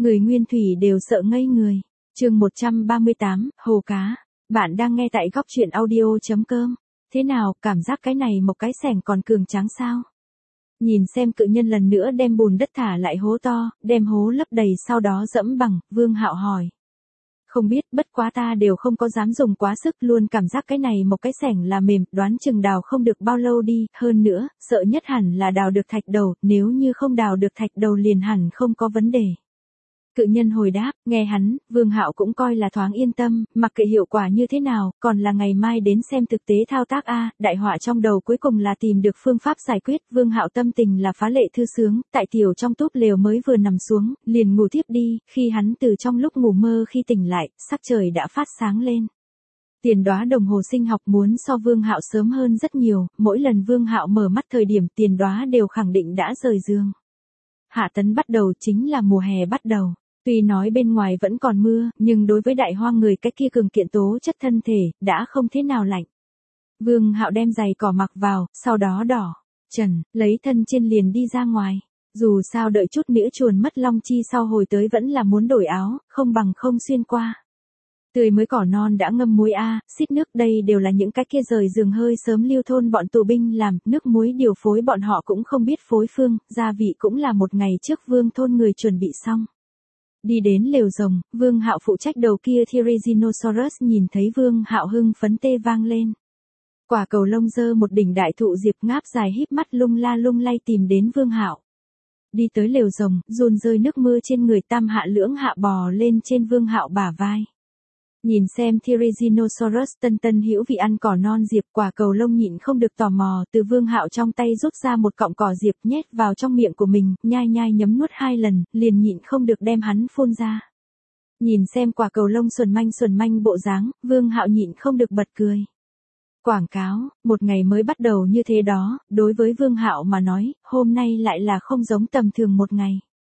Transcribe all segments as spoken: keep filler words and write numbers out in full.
Người nguyên thủy đều sợ ngây người. Chương một trăm ba mươi tám, hồ cá. Bạn đang nghe tại góc truyện audio chấm com. Thế nào, cảm giác cái này một cái xẻng còn cường tráng sao? Nhìn xem cự nhân lần nữa đem bùn đất thả lại hố to, đem hố lấp đầy sau đó dẫm bằng, Vương Hạo hỏi. Không biết, bất quá ta đều không có dám dùng quá sức, luôn cảm giác cái này một cái xẻng là mềm, đoán chừng đào không được bao lâu đi, hơn nữa, sợ nhất hẳn là đào được thạch đầu, nếu như không đào được thạch đầu liền hẳn không có vấn đề. Cự nhân hồi đáp, nghe hắn, Vương Hạo cũng coi là thoáng yên tâm, mặc kệ hiệu quả như thế nào, còn là ngày mai đến xem thực tế thao tác a, đại họa trong đầu cuối cùng là tìm được phương pháp giải quyết, Vương Hạo tâm tình là phá lệ thư sướng, tại tiểu trong túp lều mới vừa nằm xuống, liền ngủ tiếp đi, khi hắn từ trong lúc ngủ mơ khi tỉnh lại, sắc trời đã phát sáng lên. Tiền đóa đồng hồ sinh học muốn so Vương Hạo sớm hơn rất nhiều, mỗi lần Vương Hạo mở mắt thời điểm tiền đóa đều khẳng định đã rời giường. Hạ tấn bắt đầu chính là mùa hè bắt đầu. Tuy nói bên ngoài vẫn còn mưa, nhưng đối với đại hoang người cái kia cường kiện tố chất thân thể, đã không thế nào lạnh. Vương Hạo đem giày cỏ mặc vào, sau đó đỏ, trần, lấy thân trên liền đi ra ngoài. Dù sao đợi chút nữa chuồn mất long chi sau hồi tới vẫn là muốn đổi áo, không bằng không xuyên qua. Tươi mới cỏ non đã ngâm muối a, xít nước đây đều là những cái kia rời giường hơi sớm lưu thôn bọn tù binh làm, nước muối điều phối bọn họ cũng không biết phối phương, gia vị cũng là một ngày trước Vương thôn người chuẩn bị xong. Đi đến lều rồng, Vương Hạo phụ trách đầu kia Therizinosaurus nhìn thấy Vương Hạo hưng phấn tê vang lên. Quả cầu lông dơ một đỉnh đại thụ diệp ngáp dài híp mắt lung la lung lay tìm đến Vương Hạo. Đi tới lều rồng, run rơi nước mưa trên người tam hạ lưỡng hạ bò lên trên Vương Hạo bả vai. Nhìn xem Therizinosaurus tân tân hữu vị ăn cỏ non diệp, quả cầu lông nhịn không được tò mò, từ Vương Hạo trong tay rút ra một cọng cỏ diệp nhét vào trong miệng của mình, nhai nhai nhấm nuốt hai lần, liền nhịn không được đem hắn phun ra. Nhìn xem quả cầu lông xuẩn manh xuẩn manh bộ dáng, Vương Hạo nhịn không được bật cười. Quảng cáo, một ngày mới bắt đầu như thế đó, đối với Vương Hạo mà nói, hôm nay lại là không giống tầm thường một ngày.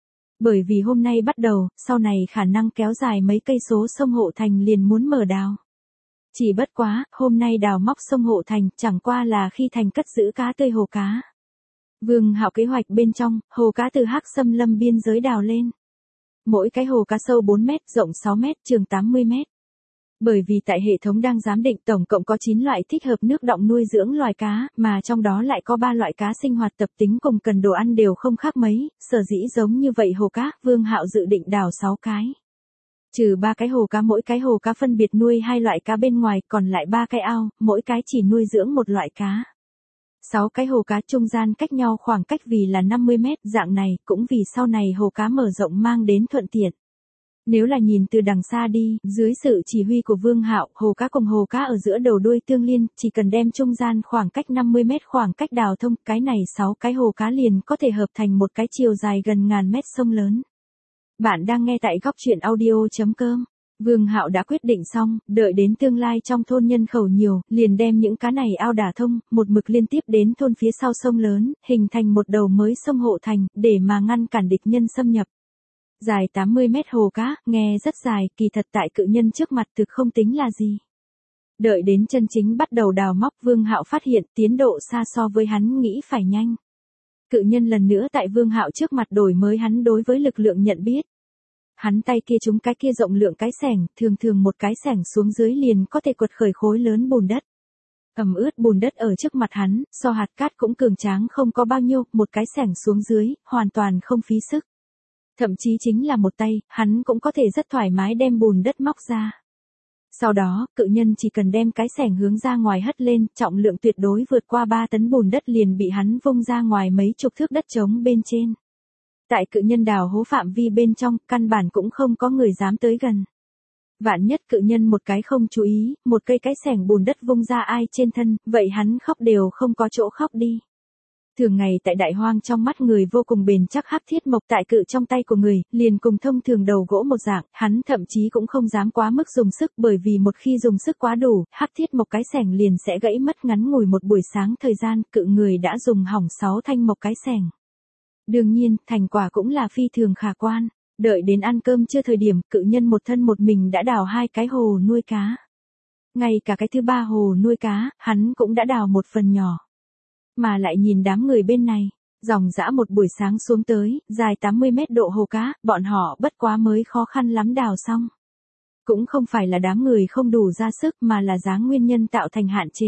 Bởi vì hôm nay bắt đầu, sau này khả năng kéo dài mấy cây số sông Hộ Thành liền muốn mở đào. Chỉ bất quá, hôm nay đào móc sông Hộ Thành chẳng qua là khi thành cất giữ cá tươi hồ cá. Vương Hạo kế hoạch bên trong, hồ cá từ Hắc Xâm Lâm biên giới đào lên. Mỗi cái hồ cá sâu bốn mét, rộng sáu mét, trường tám mươi mét. Bởi vì tại hệ thống đang giám định tổng cộng có chín loại thích hợp nước đọng nuôi dưỡng loài cá, mà trong đó lại có ba loại cá sinh hoạt tập tính cùng cần đồ ăn đều không khác mấy, sở dĩ giống như vậy hồ cá, Vương Hạo dự định đào sáu cái. Trừ ba cái hồ cá mỗi cái hồ cá phân biệt nuôi hai loại cá bên ngoài, còn lại ba cái ao, mỗi cái chỉ nuôi dưỡng một loại cá. sáu cái hồ cá trung gian cách nhau khoảng cách vì là năm mươi mét, dạng này cũng vì sau này hồ cá mở rộng mang đến thuận tiện. Nếu là nhìn từ đằng xa đi, dưới sự chỉ huy của Vương Hạo, hồ cá cùng hồ cá ở giữa đầu đuôi tương liên, chỉ cần đem trung gian khoảng cách năm mươi mét khoảng cách đào thông, cái này sáu cái hồ cá liền có thể hợp thành một cái chiều dài gần ngàn mét sông lớn. Bạn đang nghe tại góc truyện audio chấm com. Vương Hạo đã quyết định xong, đợi đến tương lai trong thôn nhân khẩu nhiều, liền đem những cá này ao đả thông, một mực liên tiếp đến thôn phía sau sông lớn, hình thành một đầu mới sông Hộ Thành, để mà ngăn cản địch nhân xâm nhập. Dài tám mươi mét hồ cá, nghe rất dài, kỳ thật tại cự nhân trước mặt thực không tính là gì. Đợi đến chân chính bắt đầu đào móc, Vương Hạo phát hiện tiến độ xa so với hắn nghĩ phải nhanh. Cự nhân lần nữa tại Vương Hạo trước mặt đổi mới hắn đối với lực lượng nhận biết. Hắn tay kia trúng cái kia rộng lượng cái xẻng, thường thường một cái xẻng xuống dưới liền có thể quật khởi khối lớn bùn đất. Ẩm ướt bùn đất ở trước mặt hắn, so hạt cát cũng cường tráng không có bao nhiêu, một cái xẻng xuống dưới, hoàn toàn không phí sức. Thậm chí chính là một tay, hắn cũng có thể rất thoải mái đem bùn đất móc ra. Sau đó, cự nhân chỉ cần đem cái xẻng hướng ra ngoài hất lên, trọng lượng tuyệt đối vượt qua ba tấn bùn đất liền bị hắn vung ra ngoài mấy chục thước đất trống bên trên. Tại cự nhân đào hố phạm vi bên trong, căn bản cũng không có người dám tới gần. Vạn nhất cự nhân một cái không chú ý, một cây cái xẻng bùn đất vung ra ai trên thân, vậy hắn khóc đều không có chỗ khóc đi. Thường ngày tại đại hoang trong mắt người vô cùng bền chắc hắc thiết mộc tại cự trong tay của người, liền cùng thông thường đầu gỗ một dạng, hắn thậm chí cũng không dám quá mức dùng sức bởi vì một khi dùng sức quá đủ, hắc thiết mộc cái xẻng liền sẽ gãy mất ngắn ngủi một buổi sáng thời gian, cự người đã dùng hỏng sáu thanh mộc cái xẻng. Đương nhiên, thành quả cũng là phi thường khả quan, đợi đến ăn cơm trưa thời điểm, cự nhân một thân một mình đã đào hai cái hồ nuôi cá. Ngay cả cái thứ ba hồ nuôi cá, hắn cũng đã đào một phần nhỏ. Mà lại nhìn đám người bên này, Dòng dã một buổi sáng xuống tới, dài tám mươi mét độ hồ cá, bọn họ bất quá mới khó khăn lắm đào xong. Cũng không phải là đám người không đủ ra sức mà là giá nguyên nhân tạo thành hạn chế.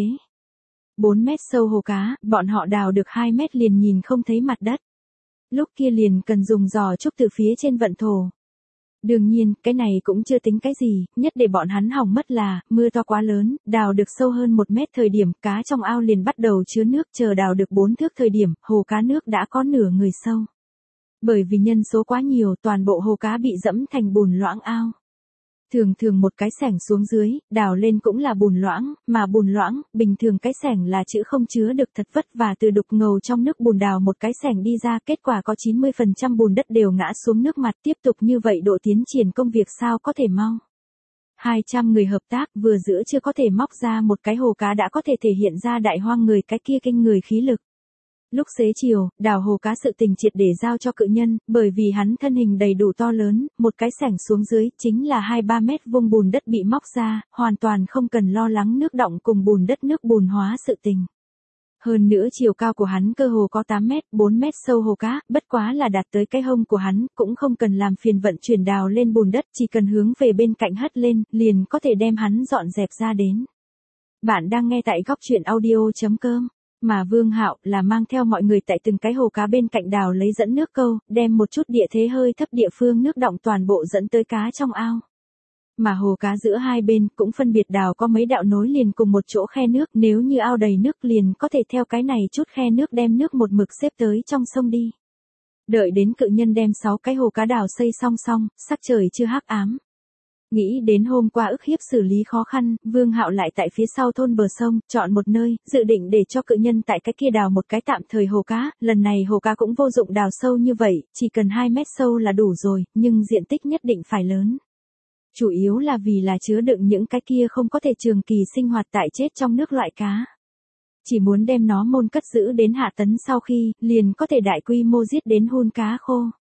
bốn mét sâu hồ cá, bọn họ đào được hai mét liền nhìn không thấy mặt đất. Lúc kia liền cần dùng giò trúc từ phía trên vận thổ. Đương nhiên, cái này cũng chưa tính cái gì, nhất để bọn hắn hỏng mất là, mưa to quá lớn, đào được sâu hơn một mét thời điểm, cá trong ao liền bắt đầu chứa nước, chờ đào được bốn thước thời điểm, hồ cá nước đã có nửa người sâu. Bởi vì nhân số quá nhiều, toàn bộ hồ cá bị dẫm thành bùn loãng ao. Thường thường một cái xẻng xuống dưới, đào lên cũng là bùn loãng, mà bùn loãng, bình thường cái xẻng là chữ không chứa được, thật vất vả từ đục ngầu trong nước bùn đào một cái xẻng đi ra, kết quả có chín mươi phần trăm bùn đất đều ngã xuống nước mặt, tiếp tục như vậy độ tiến triển công việc sao có thể mau. hai trăm người hợp tác vừa giữa chưa có thể móc ra một cái hồ cá đã có thể thể hiện ra đại hoang người cái kia kinh người khí lực. Lúc xế chiều, đào hồ cá sự tình triệt để giao cho cự nhân, bởi vì hắn thân hình đầy đủ to lớn, một cái xẻng xuống dưới, chính là hai ba mét vuông bùn đất bị móc ra, hoàn toàn không cần lo lắng nước đọng cùng bùn đất nước bùn hóa sự tình. Hơn nữa chiều cao của hắn cơ hồ có tám mét, bốn mét sâu hồ cá, bất quá là đạt tới cái hông của hắn, cũng không cần làm phiền vận chuyển đào lên bùn đất, chỉ cần hướng về bên cạnh hất lên, liền có thể đem hắn dọn dẹp ra đến. Bạn đang nghe tại góc truyện audio chấm com. Mà Vương Hạo là mang theo mọi người tại từng cái hồ cá bên cạnh đào lấy dẫn nước câu, đem một chút địa thế hơi thấp địa phương nước đọng toàn bộ dẫn tới cá trong ao. Mà hồ cá giữa hai bên cũng phân biệt đào có mấy đạo nối liền cùng một chỗ khe nước, nếu như ao đầy nước liền có thể theo cái này chút khe nước đem nước một mực xếp tới trong sông đi. Đợi đến cự nhân đem sáu cái hồ cá đào xây song song, sắc trời chưa hắc ám. Nghĩ đến hôm qua ức hiếp xử lý khó khăn, Vương Hạo lại tại phía sau thôn bờ sông, chọn một nơi, dự định để cho cự nhân tại cái kia đào một cái tạm thời hồ cá, lần này hồ cá cũng vô dụng đào sâu như vậy, chỉ cần hai mét sâu là đủ rồi, nhưng diện tích nhất định phải lớn. Chủ yếu là vì là chứa đựng những cái kia không có thể trường kỳ sinh hoạt tại chết trong nước loại cá. Chỉ muốn đem nó môn cất giữ đến hạ tấn sau khi, liền có thể đại quy mô giết đến hun cá khô.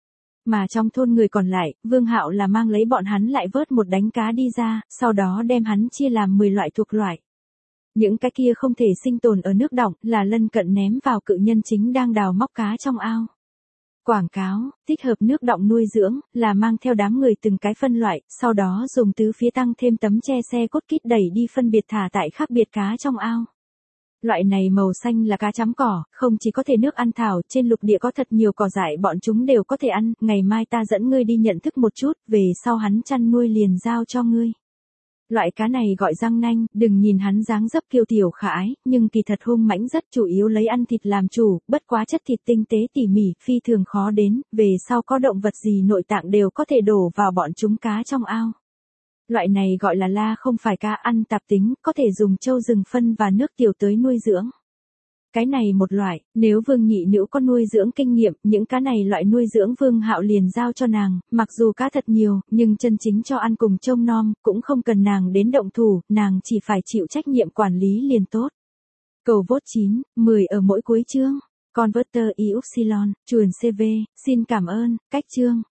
Mà trong thôn người còn lại, Vương Hạo là mang lấy bọn hắn lại vớt một đánh cá đi ra, sau đó đem hắn chia làm mười loại thuộc loại. Những cái kia không thể sinh tồn ở nước đọng là lân cận ném vào cự nhân chính đang đào móc cá trong ao. Quảng cáo, thích hợp nước đọng nuôi dưỡng, là mang theo đám người từng cái phân loại, sau đó dùng tứ phía tăng thêm tấm che xe cốt kít đẩy đi phân biệt thả tại khác biệt cá trong ao. Loại này màu xanh là cá chấm cỏ, không chỉ có thể nước ăn thảo, trên lục địa có thật nhiều cỏ dại bọn chúng đều có thể ăn, ngày mai ta dẫn ngươi đi nhận thức một chút, về sau hắn chăn nuôi liền giao cho ngươi. Loại cá này gọi răng nanh, đừng nhìn hắn dáng dấp kiêu tiểu khả ái, nhưng kỳ thật hung mãnh rất chủ yếu lấy ăn thịt làm chủ, bất quá chất thịt tinh tế tỉ mỉ, phi thường khó đến, về sau có động vật gì nội tạng đều có thể đổ vào bọn chúng cá trong ao. Loại này gọi là la không phải cá ăn tạp tính, có thể dùng trâu rừng phân và nước tiểu tới nuôi dưỡng. Cái này một loại, nếu Vương Nhị Nữ có nuôi dưỡng kinh nghiệm, những cá này loại nuôi dưỡng Vương Hạo liền giao cho nàng, mặc dù cá thật nhiều, nhưng chân chính cho ăn cùng trông nom, cũng không cần nàng đến động thủ, nàng chỉ phải chịu trách nhiệm quản lý liền tốt. Cầu vote chín, mười ở mỗi cuối chương. Converter y upsilon, chuồn xê vê, xin cảm ơn, cách chương.